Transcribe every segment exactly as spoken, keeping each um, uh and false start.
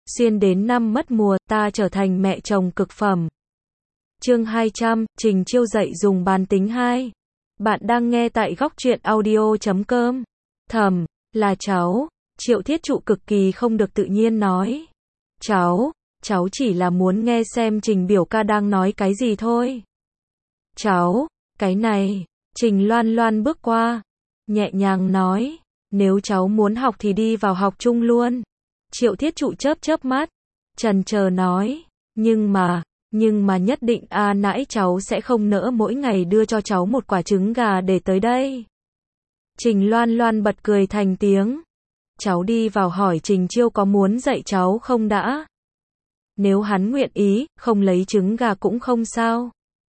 Xuyên đến năm mất mùa, ta trở thành mẹ chồng cực phẩm. Chương hai trăm, Trình Chiêu dạy dùng bàn tính hai. Bạn đang nghe tại góc truyện audio chấm com. Thầm, là cháu. Triệu Thiết Trụ cực kỳ không được tự nhiên nói. Cháu, cháu chỉ là muốn nghe xem Trình biểu ca đang nói cái gì thôi. Cháu, cái này, Trình Loan Loan bước qua, nhẹ nhàng nói, nếu cháu muốn học thì đi vào học chung luôn. Triệu Thiết Trụ chớp chớp mắt, chần chờ nói, nhưng mà, nhưng mà nhất định a nãi cháu sẽ không nỡ mỗi ngày đưa cho cháu một quả trứng gà để tới đây. Trình Loan Loan bật cười thành tiếng. Cháu đi vào hỏi Trình Chiêu có muốn dạy cháu không đã. Nếu hắn nguyện ý, không lấy trứng gà cũng không sao.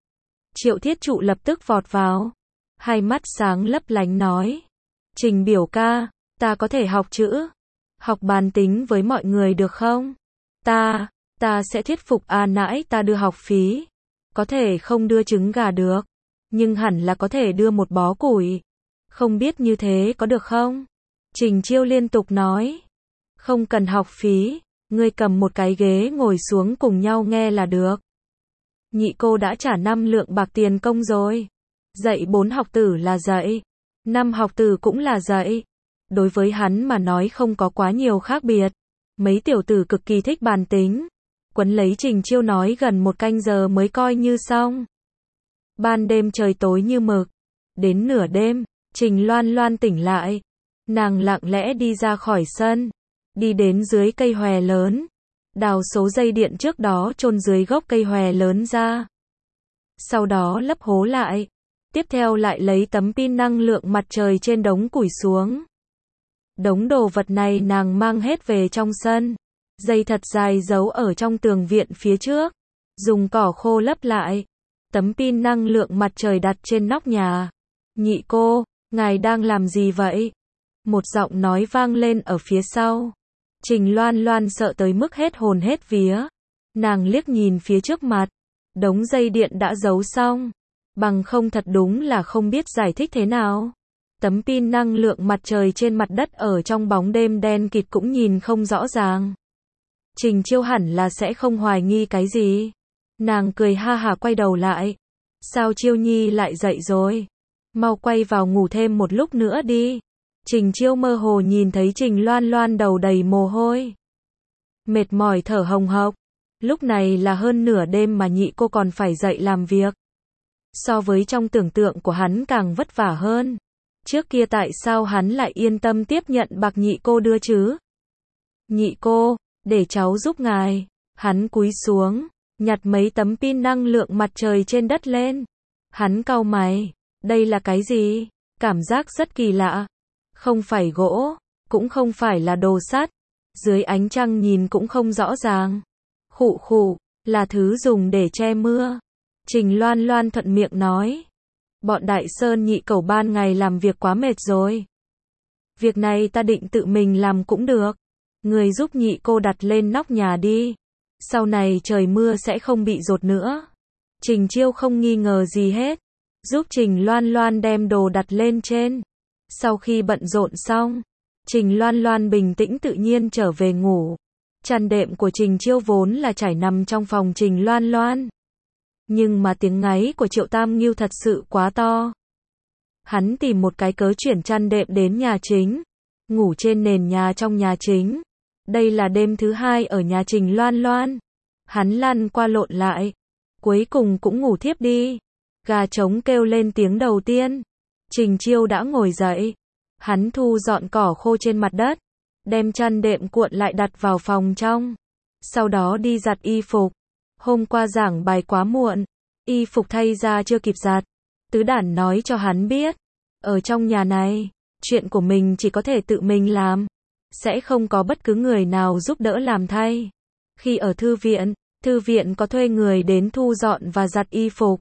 Triệu Thiết Trụ lập tức vọt vào, hai mắt sáng lấp lánh nói, Trình biểu ca, ta có thể học chữ, học bàn tính với mọi người được không? Ta, ta sẽ thuyết phục a nãi ta đưa học phí. Có thể không đưa trứng gà được, nhưng hẳn là có thể đưa một bó củi. Không biết như thế có được không? Trình Chiêu liên tục nói, không cần học phí, ngươi cầm một cái ghế ngồi xuống cùng nhau nghe là được. Nhị cô đã trả năm lượng bạc tiền công rồi. Dạy bốn học tử là dạy, năm học tử cũng là dạy. Đối với hắn mà nói không có quá nhiều khác biệt. Mấy tiểu tử cực kỳ thích bàn tính. Quấn lấy Trình Chiêu nói gần một canh giờ mới coi như xong. Ban đêm trời tối như mực. Đến nửa đêm, Trình Loan Loan tỉnh lại. Nàng lặng lẽ đi ra khỏi sân, đi đến dưới cây hòe lớn, đào số dây điện trước đó chôn dưới gốc cây hòe lớn ra. Sau đó lấp hố lại, tiếp theo lại lấy tấm pin năng lượng mặt trời trên đống củi xuống. Đống đồ vật này nàng mang hết về trong sân, dây thật dài giấu ở trong tường viện phía trước, dùng cỏ khô lấp lại. Tấm pin năng lượng mặt trời đặt trên nóc nhà. Nhị cô, ngài đang làm gì vậy? Một giọng nói vang lên ở phía sau. Trình Loan Loan sợ tới mức hết hồn hết vía. Nàng liếc nhìn phía trước mặt. Đống dây điện đã giấu xong. Bằng không thật đúng là không biết giải thích thế nào. Tấm pin năng lượng mặt trời trên mặt đất ở trong bóng đêm đen kịt cũng nhìn không rõ ràng. Trình Chiêu hẳn là sẽ không hoài nghi cái gì. Nàng cười ha hả quay đầu lại. Sao Chiêu Nhi lại dậy rồi? Mau quay vào ngủ thêm một lúc nữa đi. Trình Chiêu mơ hồ nhìn thấy Trình Loan Loan đầu đầy mồ hôi, mệt mỏi thở hồng hộc. Lúc này là hơn nửa đêm mà nhị cô còn phải dậy làm việc. So với trong tưởng tượng của hắn càng vất vả hơn. Trước kia tại sao hắn lại yên tâm tiếp nhận bạc nhị cô đưa chứ? Nhị cô, để cháu giúp ngài. Hắn cúi xuống, nhặt mấy tấm pin năng lượng mặt trời trên đất lên. Hắn cau mày, đây là cái gì? Cảm giác rất kỳ lạ. Không phải gỗ, cũng không phải là đồ sắt. Dưới ánh trăng nhìn cũng không rõ ràng. Khụ khụ, là thứ dùng để che mưa. Trình Loan Loan thuận miệng nói. Bọn Đại Sơn nhị cẩu ban ngày làm việc quá mệt rồi. Việc này ta định tự mình làm cũng được. Người giúp nhị cô đặt lên nóc nhà đi. Sau này trời mưa sẽ không bị dột nữa. Trình Chiêu không nghi ngờ gì hết. Giúp Trình Loan Loan đem đồ đặt lên trên. Sau khi bận rộn xong, Trình Loan Loan bình tĩnh tự nhiên trở về ngủ. Chăn đệm của Trình Chiêu vốn là trải nằm trong phòng Trình Loan Loan. Nhưng mà tiếng ngáy của Triệu Tam Ngưu thật sự quá to. Hắn tìm một cái cớ chuyển chăn đệm đến nhà chính, ngủ trên nền nhà trong nhà chính. Đây là đêm thứ hai ở nhà Trình Loan Loan. Hắn lăn qua lộn lại, cuối cùng cũng ngủ thiếp đi. Gà trống kêu lên tiếng đầu tiên. Trình Chiêu đã ngồi dậy. Hắn thu dọn cỏ khô trên mặt đất, đem chăn đệm cuộn lại đặt vào phòng trong. Sau đó đi giặt y phục. Hôm qua giảng bài quá muộn, y phục thay ra chưa kịp giặt. Tứ Đản nói cho hắn biết, ở trong nhà này, chuyện của mình chỉ có thể tự mình làm, sẽ không có bất cứ người nào giúp đỡ làm thay. Khi ở thư viện, thư viện có thuê người đến thu dọn và giặt y phục.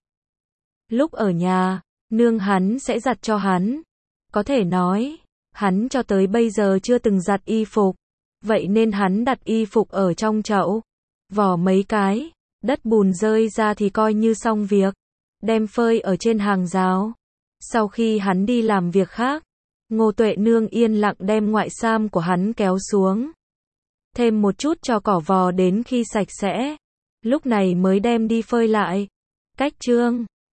Lúc ở nhà, nương hắn sẽ giặt cho hắn. Có thể nói, hắn cho tới bây giờ chưa từng giặt y phục. Vậy nên hắn đặt y phục ở trong chậu, vỏ mấy cái, đất bùn rơi ra thì coi như xong việc. Đem phơi ở trên hàng rào. Sau khi hắn đi làm việc khác, Ngô Tuệ Nương yên lặng đem ngoại sam của hắn kéo xuống. thêm một chút cho cỏ vò đến khi sạch sẽ. Lúc này mới đem đi phơi lại. Cách chương